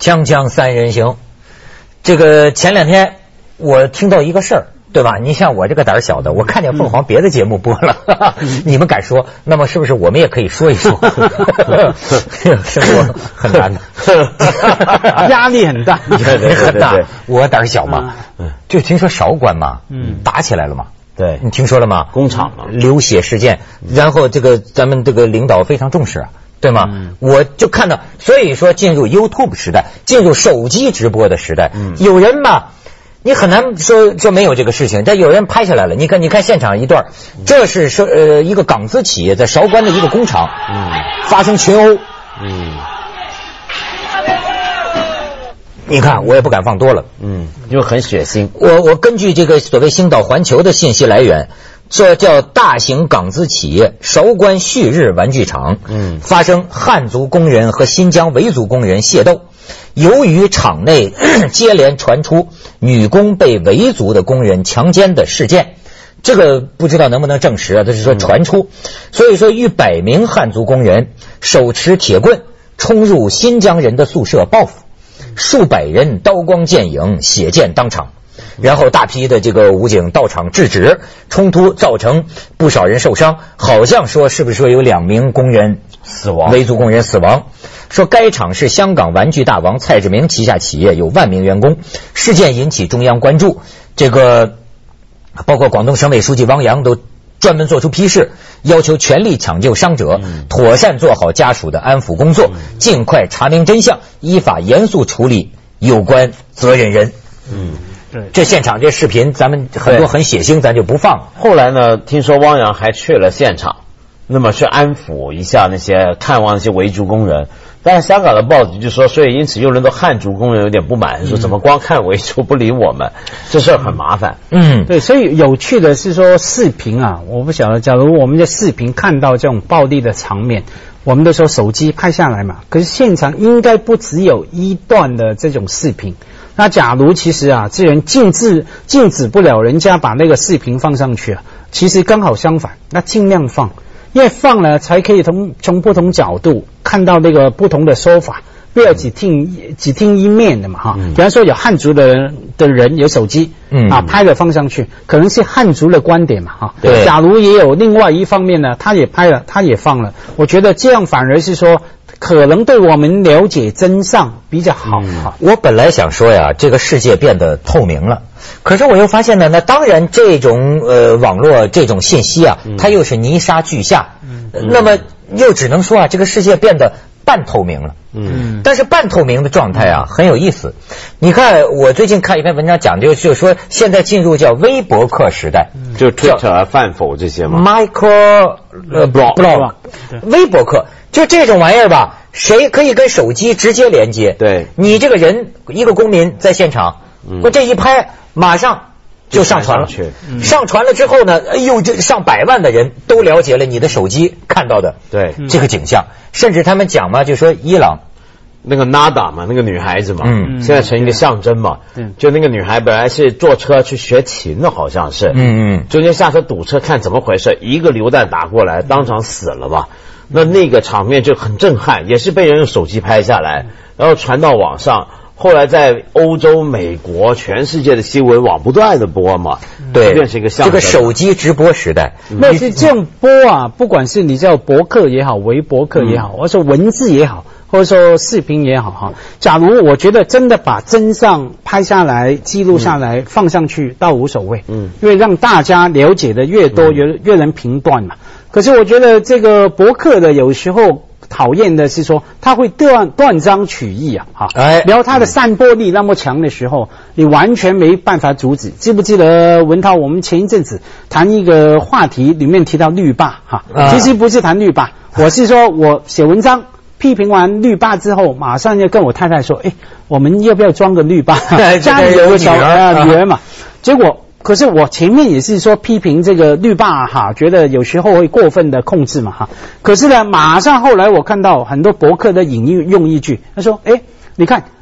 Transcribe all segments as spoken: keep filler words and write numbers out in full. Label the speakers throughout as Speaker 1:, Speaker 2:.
Speaker 1: 锵锵三人行，这个前两天我听到一个事儿，对吧？你像我这个胆小的，我看见凤凰别的节目播了，哈哈你们敢说，那么是不是我们也可以说一说？生活很难的，
Speaker 2: 压力很大，
Speaker 1: 压力很大。我胆小嘛，就听说韶关嘛，嗯，打起来了嘛。
Speaker 3: 对，
Speaker 1: 你听说了吗？
Speaker 3: 工厂嘛，
Speaker 1: 流血事件，然后这个咱们这个领导非常重视啊。对吗、嗯？我就看到，所以说进入 YouTube 时代，进入手机直播的时代，嗯、有人嘛，你很难说说没有这个事情，但有人拍下来了。你看，你看现场一段，这是说呃一个港资企业在韶关的一个工厂，嗯，发生群殴，嗯，你看我也不敢放多了，
Speaker 3: 嗯，因为很血腥。
Speaker 1: 我我根据这个所谓星岛环球的信息来源。这叫大型港资企业韶关旭日玩具厂，嗯，发生汉族工人和新疆维族工人械斗，由于厂内接连传出女工被维族的工人强奸的事件，这个不知道能不能证实啊？这是说传出，所以说逾百名汉族工人手持铁棍冲入新疆人的宿舍报复，数百人刀光剑影，血溅当场。然后大批的这个武警到场制止冲突，造成不少人受伤，好像说是不是说有两名工人
Speaker 3: 死亡，
Speaker 1: 维族工人死亡。说该厂是香港玩具大王蔡志明旗下企业，有万名员工。事件引起中央关注，这个包括广东省委书记汪洋都专门做出批示，要求全力抢救伤者，妥善做好家属的安抚工作，尽快查明真相，依法严肃处理有关责任人。嗯。这现场这视频咱们很多很血腥，咱就不放。
Speaker 3: 后来呢，听说汪洋还去了现场，那么去安抚一下那些看望那些维族工人。但是香港的报纸就说，所以因此又轮到汉族工人有点不满，说怎么光看维族不理我们，这事儿很麻烦。
Speaker 2: 嗯，对，所以有趣的是说视频啊，我不晓得，假如我们的视频看到这种暴力的场面，我们都说手机拍下来嘛，可是现场应该不只有一段的这种视频。那假如其实啊，这人禁止禁止不了人家把那个视频放上去啊，其实刚好相反，那尽量放，因为放了才可以从从不同角度看到那个不同的说法，不要只听只听一面的嘛哈。嗯、比方说有汉族的人的人有手机，嗯啊拍了放上去，可能是汉族的观点嘛哈。对。假如也有另外一方面呢，他也拍了，他也放了，我觉得这样反而是说。可能对我们了解真相比较好。嗯、
Speaker 1: 我本来想说呀，这个世界变得透明了，可是我又发现呢，那当然这种呃网络这种信息啊，嗯、它又是泥沙俱下，嗯、那么又只能说啊，这个世界变得半透明了。嗯，但是半透明的状态啊很有意思。你看，我最近看一篇文章讲，就就是说现在进入叫微博客时代，
Speaker 3: 嗯、就 Twitter、饭否这些嘛
Speaker 1: ，micro 呃 blog blog 微博客。就这种玩意儿吧，谁可以跟手机直接连接？对，你这个人一个公民在现场，我、嗯、这一拍马上就上传了。上, 嗯、上传了之后呢，哎呦，这上百万的人都了解了你的手机看到的对这个景象，甚至他们讲嘛，就说伊朗
Speaker 3: 那个 Nada 嘛，那个女孩子嘛，嗯，现在成一个象征嘛，嗯，就那个女孩本来是坐车去学琴的，好像是，嗯嗯，中间下车堵车，看怎么回事，一个榴弹打过来，当场死了吧。那那个场面就很震撼，也是被人用手机拍下来，然后传到网上。后来在欧洲、美国、全世界的新闻网不断的播嘛，对，变成一个象征。
Speaker 1: 这个手机直播时代，
Speaker 2: 那是这样播啊，不管是你叫博客也好，微博客也好，或者说文字也好，或者说视频也好哈。假如我觉得真的把真相拍下来、记录下来、嗯、放上去，倒无所谓，嗯，因为让大家了解的越多，越越能评断嘛。可是我觉得这个博客的有时候讨厌的是说他会断断章取义啊，哈，哎，然后他的散播力那么强的时候，你完全没办法阻止。记不记得文涛？我们前一阵子谈一个话题，里面提到绿霸哈，啊、其实不是谈绿霸，我是说我写文章批评完绿霸之后，马上就跟我太太说，哎，我们要不要装个绿霸？家里有个小呃女儿嘛，结果。可是我前面也是说批评这个绿霸哈，觉得有时候会过分的控制嘛哈。可是呢，马上后来我看到很多博客的引用一句，他说：“哎，你看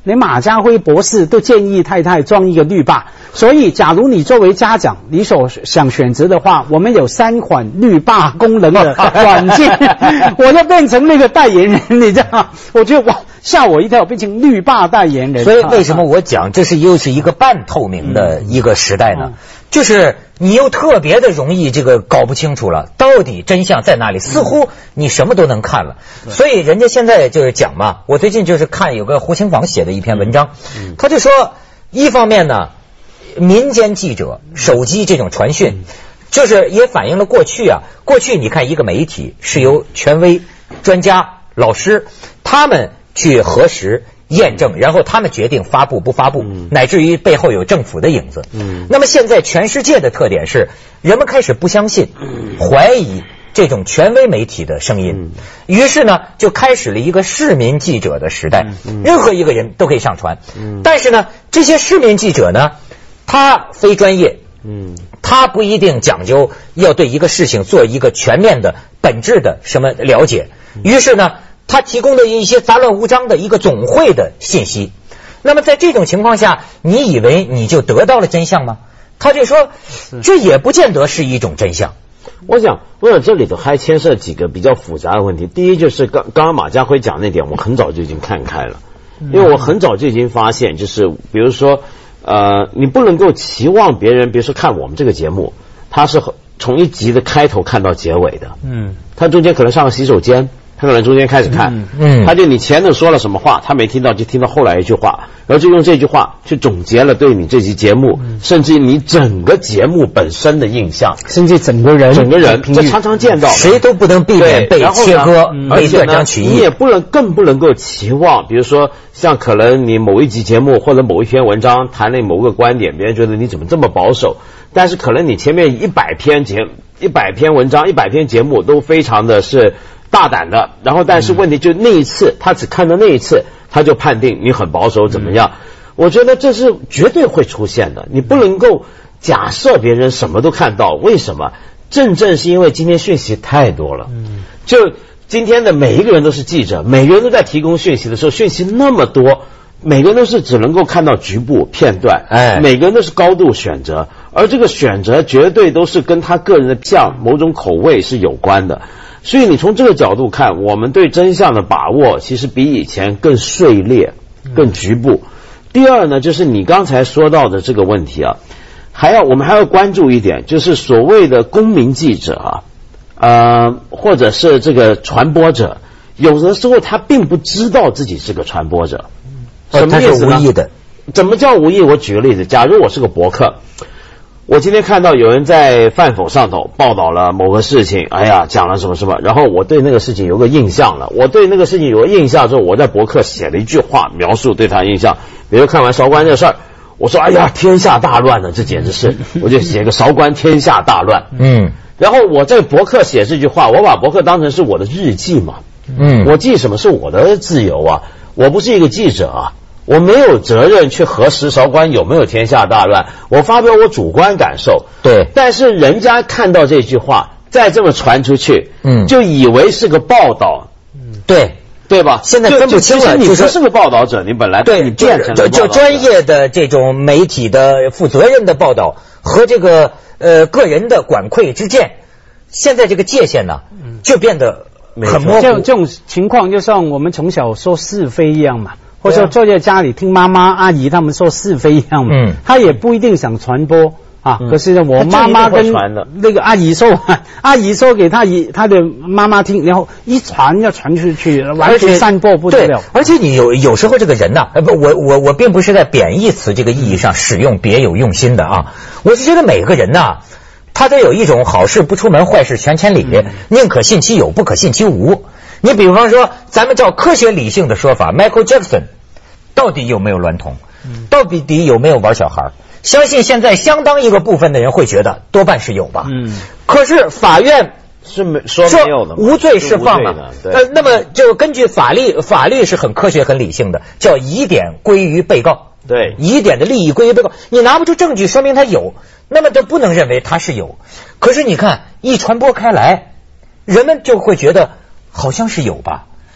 Speaker 2: 连马家辉博士都建议太太装一个滤霸。所以假如你作为家长，你所想选择的话，我们有三款滤霸功能的软件，我就变成那个代言人，你知道吗？我觉得哇，吓我一跳，变成滤霸代言人。
Speaker 1: 所以为什么我讲这是又是一个半透明的一个时代呢？嗯、就是你又特别的容易这个搞不清楚了，到底真相在哪里？似乎你什么都能看了。嗯、所以人家现在就是讲嘛，我最近就是看有个胡青坊写的一篇文章，嗯、他就说，一方面呢，民间记者手机这种传讯，嗯、就是也反映了过去啊，过去你看一个媒体是由权威、专家、老师他们去核实验证，然后他们决定发布不发布，嗯、乃至于背后有政府的影子。嗯、那么现在全世界的特点是，人们开始不相信、怀疑这种权威媒体的声音，嗯、于是呢就开始了一个市民记者的时代，嗯、任何一个人都可以上传。嗯、但是呢，这些市民记者呢，他非专业，嗯，他不一定讲究要对一个事情做一个全面的本质的什么了解，于是呢他提供的一些杂乱无章的一个总会的信息。那么在这种情况下，你以为你就得到了真相吗？他就说这也不见得是一种真相。
Speaker 3: 我想我想这里头还牵涉几个比较复杂的问题。第一就是刚刚刚马家辉讲那点，我很早就已经看开了，因为我很早就已经发现，就是比如说呃，你不能够期望别人，比如说看我们这个节目，他是从一集的开头看到结尾的，嗯，他中间可能上个洗手间，他可能中间开始看，嗯，他就你前头说了什么话，他没听到，就听到后来一句话，然后就用这句话去总结了对你这集节目，嗯、甚至你整个节目本身的印象，
Speaker 2: 甚至整个人，
Speaker 3: 整个人，这常常见到，
Speaker 1: 谁都不能避免被切割，被断章取义。
Speaker 3: 你也不能，更不能够期望，比如说像可能你某一集节目或者某一篇文章谈了某个观点，别人觉得你怎么这么保守，但是可能你前面一百篇节、一百篇文章、一百篇节目都非常的是大胆的，然后但是问题就那一次，他只看到那一次，他就判定你很保守怎么样？我觉得这是绝对会出现的，你不能够假设别人什么都看到。为什么？正正是因为今天讯息太多了，就今天的每一个人都是记者，每个人都在提供讯息的时候，讯息那么多，每个人都是只能够看到局部片段，哎，每个人都是高度选择，而这个选择绝对都是跟他个人的像某种口味是有关的。所以你从这个角度看，我们对真相的把握其实比以前更碎裂、更局部。第二呢，就是你刚才说到的这个问题啊，还要我们还要关注一点，就是所谓的公民记者啊，呃，或者是这个传播者，有的时候他并不知道自己是个传播者，
Speaker 1: 什么意思呢？他是无意的。
Speaker 3: 怎么叫无意？我举个例子，假如我是个博客。我今天看到有人在饭否上头报道了某个事情，哎呀，讲了什么什么，然后我对那个事情有个印象了，我对那个事情有个印象之后，我在博客写了一句话描述对他的印象，比如看完韶关这事儿，我说哎呀，天下大乱了，这简直是，我就写个韶关天下大乱，嗯，然后我在博客写这句话，我把博客当成是我的日记嘛，嗯，我记什么是我的自由啊，我不是一个记者啊。我没有责任去核实韶关有没有天下大乱，我发表我主观感受。
Speaker 1: 对，
Speaker 3: 但是人家看到这句话，再这么传出去，嗯，就以为是个报道，
Speaker 1: 嗯，对，
Speaker 3: 对吧？
Speaker 1: 现在分不清了，
Speaker 3: 你不是个报道者，你本来
Speaker 1: 对
Speaker 3: 你变成了
Speaker 1: 就就专业的这种媒体的负责任的报道和这个呃个人的管窥之见，现在这个界限呢，就变得很模糊。
Speaker 2: 这这种情况就像我们从小说是非一样嘛。或者说坐在家里听妈妈阿姨他们说是非一样嘛，嗯，他也不一定想传播啊。嗯、可是呢，我妈妈跟那个阿姨说，阿姨说给他姨他的妈妈听，然后一传要传出去，完全散播不得了。
Speaker 1: 而且你有有时候这个人呐、啊，不，我我我并不是在贬义词这个意义上使用别有用心的啊，我是觉得每个人呐、啊，他都有一种好事不出门，坏事传千里，嗯、宁可信其有，不可信其无。你比方说，咱们照科学理性的说法 ，Michael Jackson 到底有没有娈童？到底有没有玩小孩？相信现在相当一个部分的人会觉得多半是有吧。嗯。可是法院
Speaker 3: 是没说没有的，
Speaker 1: 无罪释放了。呃，那么就根据法律，法律是很科学、很理性的，叫疑点归于被告。
Speaker 3: 对，
Speaker 1: 疑点的利益归于被告。你拿不出证据，说明他有，那么就不能认为他是有。可是你看，一传播开来，人们就会觉得。好像是有吧，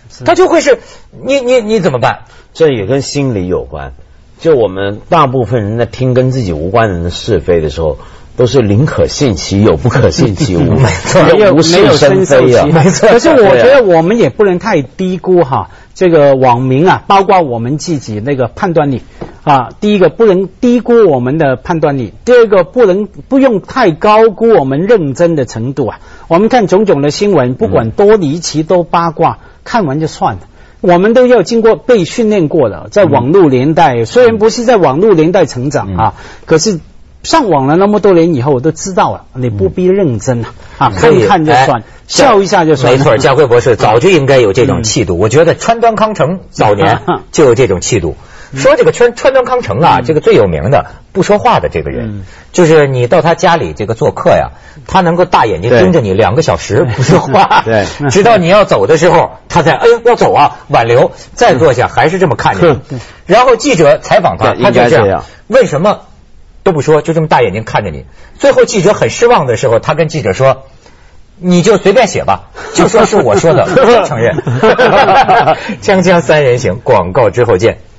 Speaker 1: 他就会是你你你怎么办？
Speaker 3: 这也跟心理有关。就我们大部分人在听跟自己无关人的是非的时候，都是宁可信其有，不可信其无，
Speaker 2: 没错，没有没有深受其害。没错。可是我觉得我们也不能太低估哈这个网民啊，包括我们自己那个判断力啊。第一个不能低估我们的判断力，第二个不能不用太高估我们认真的程度啊。我们看种种的新闻，不管多离奇多八卦，看完就算了。我们都要经过被训练过的，在网络年代，虽然不是在网络年代成长啊，可是上网了那么多年以后，我都知道了，你不必认真啊，啊，看看就算，笑一下就算。
Speaker 1: 没错，家辉博士早就应该有这种气度。我觉得川端康成早年就有这种气度。说这个川川端康成啊，这个最有名的不说话的这个人，就是你到他家里这个做客呀，他能够大眼睛盯着你两个小时不说话，对，直到你要走的时候，他才哎呀要走啊，挽留，再坐下还是这么看着你。然后记者采访他，他就这样，为什么都不说，就这么大眼睛看着你？最后记者很失望的时候，他跟记者说：“你就随便写吧，就说是我说的，我承认。”锵锵三人行，广告之后见。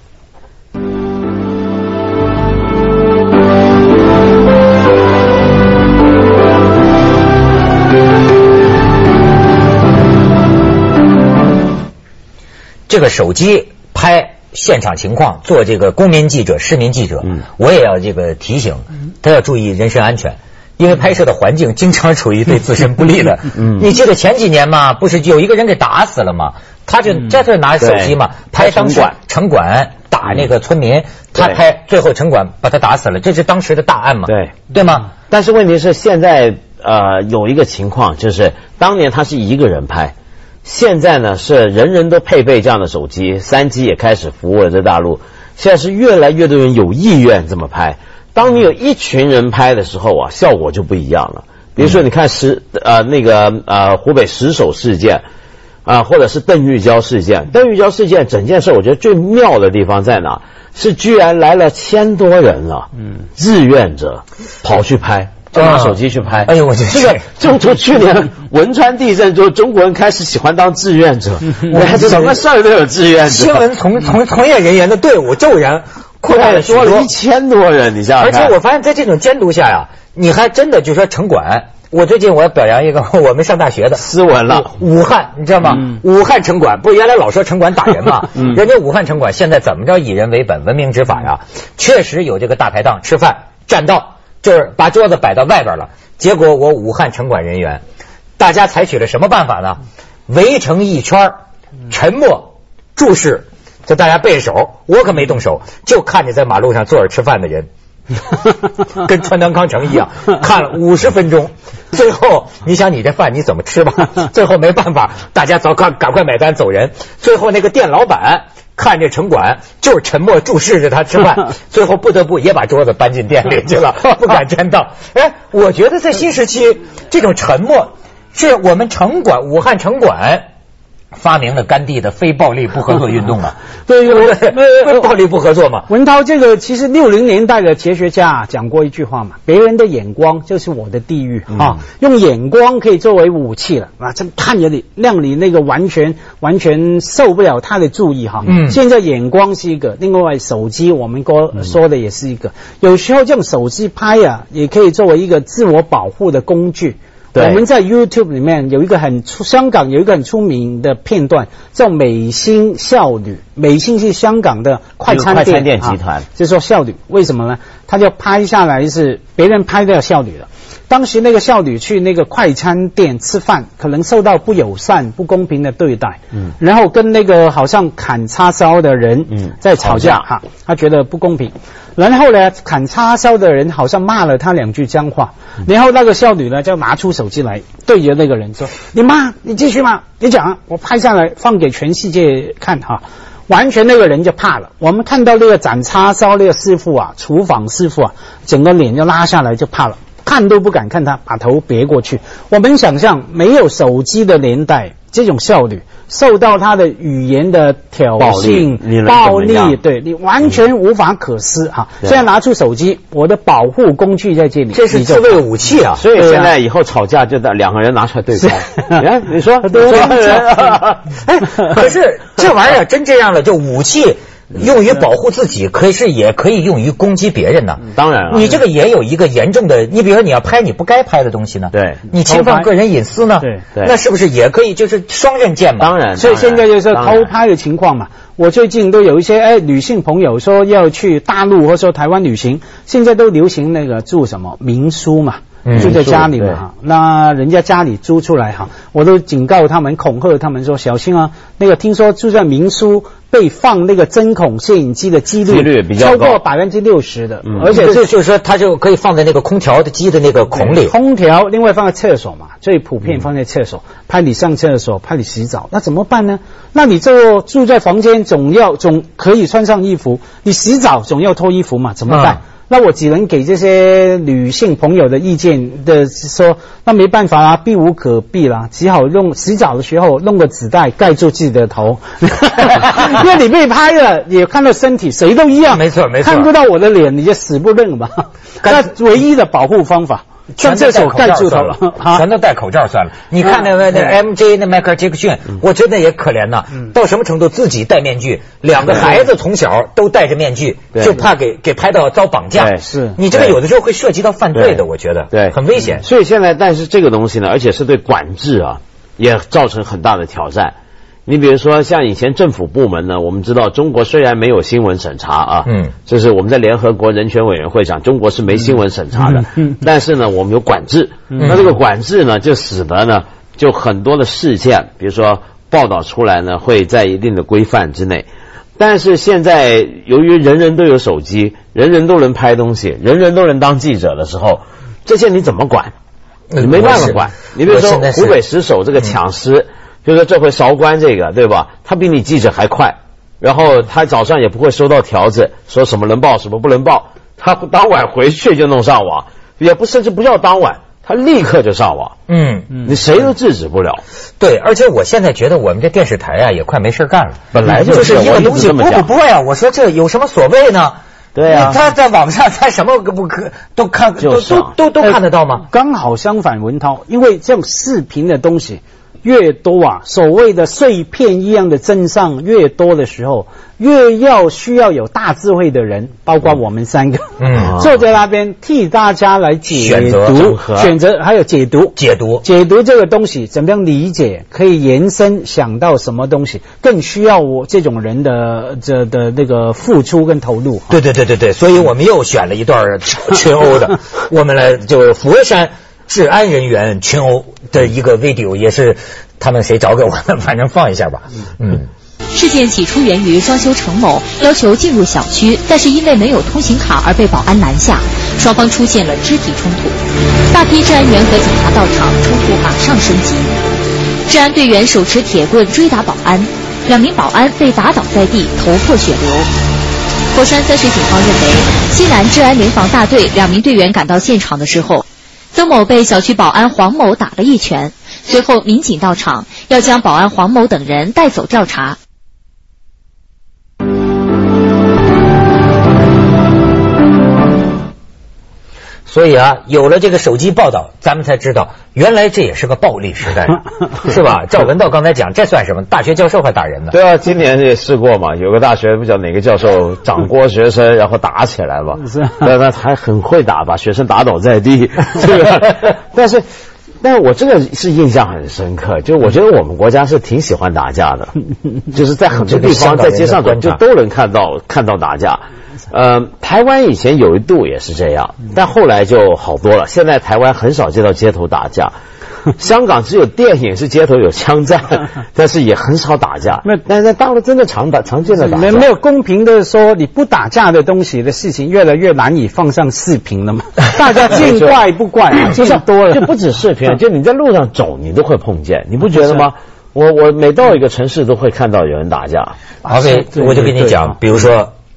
Speaker 1: 这个手机拍现场情况，做这个公民记者、市民记者，嗯，我也要这个提醒他要注意人身安全，因为拍摄的环境经常处于对自身不利的。嗯，你记得前几年嘛，不是有一个人给打死了吗？他就在这拿手机嘛，拍当时城管打那个村民，他拍最后城管把他打死了，这是当时的大案嘛？对，对吗？
Speaker 3: 但是问题是现在呃有一个情况，就是当年他是一个人拍。现在呢是人人都配备这样的手机，三 G 也开始服务了在大陆。现在是越来越多人有意愿这么拍。当你有一群人拍的时候啊，效果就不一样了。比如说你看石呃那个呃湖北石首事件啊、呃，或者是邓玉娇事件。邓玉娇事件整件事，我觉得最妙的地方在哪？是居然来了千多人了，嗯，志愿者跑去拍。就拿手机去拍，哎呦，我觉得这个就从去年汶川地震之后，中国人开始喜欢当志愿者，我什么事儿都有志愿者。
Speaker 1: 新闻从从从业人员的队伍骤然扩大了，
Speaker 3: 多了一千多人，你想想看。
Speaker 1: 而且我发现，在这种监督下呀，你还真的就说城管。我最近我要表扬一个我们上大学的
Speaker 3: 斯文了，
Speaker 1: 武汉，你知道吗？嗯、武汉城管不是原来老说城管打人吗？嗯、人家武汉城管现在怎么着以人为本，文明执法呀？确实有这个大排档吃饭占道。就是把桌子摆到外边了，结果我武汉城管人员，大家采取了什么办法呢？围成一圈，沉默注视，就大家背手，我可没动手，就看着在马路上坐着吃饭的人，跟川端康成一样，看了五十分钟，最后你想你这饭你怎么吃吧？最后没办法，大家早赶赶快买单走人。最后那个店老板看着城管就是沉默注视着他吃饭，最后不得不也把桌子搬进店里去了，不敢沾道。哎，我觉得在新时期这种沉默是我们城管武汉城管发明了甘地的非暴力不合作运动嘛？
Speaker 2: 对对
Speaker 1: 对，非暴力不合作嘛。
Speaker 2: 文涛，这个其实六零年代的哲学家讲过一句话嘛，别人的眼光就是我的地狱、嗯、啊，用眼光可以作为武器了啊，这看着你，让你那个完全完全受不了他的注意哈。嗯，现在眼光是一个，另外手机我们哥说的也是一个，有时候用手机拍啊，也可以作为一个自我保护的工具。我们在 YouTube 里面有一个很出香港有一个很出名的片段叫美心少女，美心是香港的快餐店，
Speaker 3: 快餐店集团、啊、
Speaker 2: 就说少女为什么呢？他就拍下来是别人拍的少女了，当时那个少女去那个快餐店吃饭，可能受到不友善不公平的对待，嗯，然后跟那个好像砍叉烧的人嗯在吵架哈，他觉得不公平，然后呢砍叉烧的人好像骂了他两句脏话，然后那个少女呢就拿出手机来对着那个人说，你骂你继续骂，你讲我拍下来放给全世界看哈。完全那个人就怕了，我们看到那个斩叉烧那个师傅啊，厨房师傅啊，整个脸就拉下来就怕了，看都不敢看他，把头别过去。我们想象没有手机的年代， 这种效率，受到他的语言的挑衅、暴力，对你完全无法可施啊！现在拿出手机，我的保护工具在这里，
Speaker 1: 这是自卫武器啊！
Speaker 3: 所以现在以后吵架就得两个人拿出来对方。哎，你说，你说，
Speaker 1: 哎，可是这玩意儿真这样了，就武器。用于保护自己，可是也可以用于攻击别人呢。
Speaker 3: 当然了，
Speaker 1: 你这个也有一个严重的，你比如说你要拍你不该拍的东西呢，
Speaker 3: 对，
Speaker 1: 你侵犯个人隐私呢，
Speaker 2: 对
Speaker 1: 对，那是不是也可以就是双刃剑嘛？
Speaker 3: 当然，
Speaker 2: 所以现在就是偷拍的情况嘛。我最近都有一些哎女性朋友说要去大陆或者说台湾旅行，现在都流行那个住什么民宿嘛。住在家里嘛哈，那人家家里租出来哈，我都警告他们、恐吓他们说小心啊！那个听说住在民宿被放那个针孔摄影机的几率,
Speaker 3: 几率比较高
Speaker 2: 超过百分之六十的，
Speaker 1: 嗯、而且这就是说它就可以放在那个空调的机的那个孔里，
Speaker 2: 空调另外放在厕所嘛，最普遍放在厕所，嗯、拍你上厕所，拍你洗澡，那怎么办呢？那你就住在房间，总要总可以穿上衣服，你洗澡总要脱衣服嘛，怎么办？嗯那我只能给这些女性朋友的意见的说，那没办法啦，避无可避啦，只好用洗澡的时候弄个纸袋盖住自己的头，因为你被拍了，也看到身体，谁都一样，
Speaker 1: 没错没错，
Speaker 2: 看不到我的脸你就死不认吧。那唯一的保护方法。上厕所盖住头了，
Speaker 1: 全都戴口罩算了。你看那个那 M J 那迈克尔杰克逊，我真的也可怜呐，到什么程度自己戴面具，两个孩子从小都戴着面具，就怕给给拍到遭绑架。
Speaker 2: 是
Speaker 1: 你这个有的时候会涉及到犯罪的，我觉得
Speaker 3: 对
Speaker 1: 很危险。
Speaker 3: 所以现在，但是这个东西呢，而且是对管制啊，也造成很大的挑战。你比如说，像以前政府部门呢，我们知道中国虽然没有新闻审查啊，嗯，就是我们在联合国人权委员会上，中国是没新闻审查的，嗯，但是呢，我们有管制，嗯，那这个管制呢，就使得呢，就很多的事件，比如说报道出来呢，会在一定的规范之内。但是现在由于人人都有手机，人人都能拍东西，人人都能当记者的时候，这些你怎么管？你没办法管。你比如说湖北十手这个抢尸。就说这回韶关这个对吧，他比你记者还快，然后他早上也不会收到条子说什么能报什么不能报，他当晚回去就弄上网，也不甚至不叫当晚，他立刻就上网。嗯，你谁都制止不了。
Speaker 1: 对，而且我现在觉得我们这电视台啊也快没事干了，
Speaker 3: 本来就
Speaker 1: 是一个东西播不播呀，我说这有什么所谓呢？
Speaker 3: 对啊，
Speaker 1: 他在网上他什么不可都看都都都都看得到吗？
Speaker 2: 刚好相反，文涛，因为这种视频的东西越多啊，所谓的碎片一样的真相越多的时候，越要需要有大智慧的人，包括我们三个，嗯，坐在那边替大家来解读、选择，还有解读、
Speaker 1: 解读、
Speaker 2: 解读这个东西怎么样理解，可以延伸想到什么东西，更需要我这种人的这的那个付出跟投入。
Speaker 1: 对对对对对，所以我们又选了一段群殴的，我们来就是佛山治安人员群殴的一个 video， 也是他们谁找给我的，反正放一下吧。嗯，
Speaker 4: 事件起初源于装修程某要求进入小区，但是因为没有通行卡而被保安拦下，双方出现了肢体冲突。大批治安员和警察到场，冲突马上升级。治安队员手持铁棍追打保安，两名保安被打倒在地，头破血流。佛山三水警方认为，西南治安联防大队两名队员赶到现场的时候，曾某被小区保安黄某打了一拳，随后民警到场，要将保安黄某等人带走调查。
Speaker 1: 所以啊，有了这个手机报道，咱们才知道原来这也是个暴力时代，是吧？赵文道刚才讲，这算什么？大学教授还打人呢？
Speaker 3: 对啊，今年也试过嘛，有个大学不知道哪个教授掌掴学生，然后打起来了，但他还很会打，把学生打倒在地，这个，但是。但是我这个是印象很深刻，就我觉得我们国家是挺喜欢打架的，就是在很多地方在街上走就都能看到看到打架。呃，台湾以前有一度也是这样，但后来就好多了。现在台湾很少见到街头打架，香港只有电影是街头有枪战，但是也很少打架。那但是大陆真的常打常见的打架，
Speaker 2: 没没有公平的说你不打架的东西的事情越来越难以放上视频了嘛？大家见怪不怪，就像多了，
Speaker 3: 就不止视频，就你在路上走你都会碰见，你不觉得吗？我我每到一个城市都会看到有人打架。
Speaker 1: OK，我就跟你讲，比如说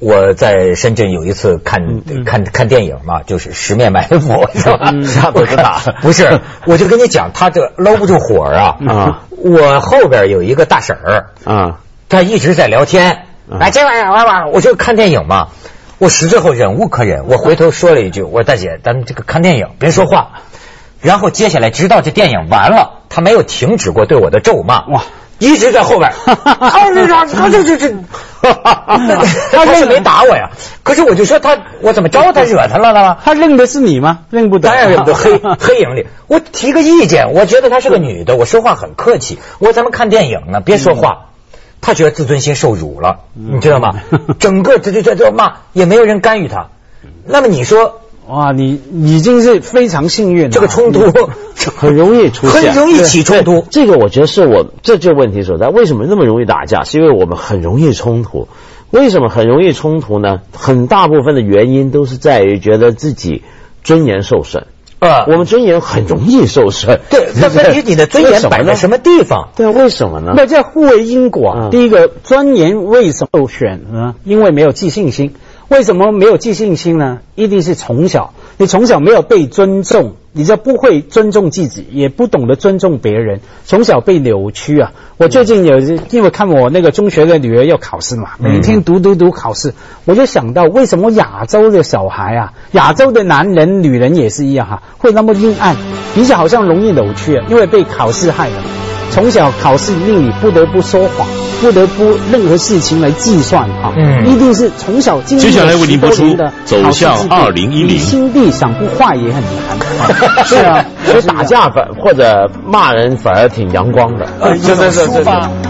Speaker 1: 我在深圳有一次看、嗯、看看电影嘛，就是《十面埋伏》，是吧？
Speaker 3: 下不是打，
Speaker 1: 不是，我就跟你讲，他这搂不住火啊！啊，我后边有一个大婶儿啊，她一直在聊天，哎，这玩意儿玩玩，我就看电影嘛。我实最后忍无可忍，我回头说了一句：“我说大姐，咱们这个看电影别说话。”然后接下来，直到这电影完了，他没有停止过对我的咒骂，哇，一直在后边。啊，这这这这这，他是没打我呀。可是我就说他，我怎么招他惹他了呢？
Speaker 2: 他认的是你吗？认不得。
Speaker 1: 当然认不得，黑黑影里，我提个意见，我觉得她是个女的，我说话很客气。我说咱们看电影呢，别说话。他觉得自尊心受辱了，你知道吗？整个这这这这骂也没有人干预他。那么你说？
Speaker 2: 哇，你已经是非常幸运了。
Speaker 1: 这个冲突
Speaker 3: 很容易出现，
Speaker 1: 很容易起冲突。
Speaker 3: 这个我觉得是我这就问题所在。为什么那么容易打架？是因为我们很容易冲突。为什么很容易冲突呢？很大部分的原因都是在于觉得自己尊严受损。啊，我们尊严很容易受损。
Speaker 1: 对，那问题你的尊严摆在什么地方？
Speaker 3: 对，为什么呢？
Speaker 2: 那叫互为因果。嗯、第一个，尊严为什么受损呢？因为没有自信心。为什么没有自信心呢？一定是从小，你从小没有被尊重，你就不会尊重自己，也不懂得尊重别人，从小被扭曲啊。我最近有因为看我那个中学的女儿要考试嘛，每天读读读考试，我就想到为什么亚洲的小孩啊，亚洲的男人女人也是一样哈、啊，会那么阴暗，比较好像容易扭曲啊，因为被考试害了。从小考试令你不得不说谎，不得不任何事情来计算哈，嗯，一定是从小经历了十多年的
Speaker 5: 走向二零一零，
Speaker 2: 心地想不坏也很难。
Speaker 3: 是啊，所以打架反或者骂人反而挺阳光的，
Speaker 1: 呃，真的是。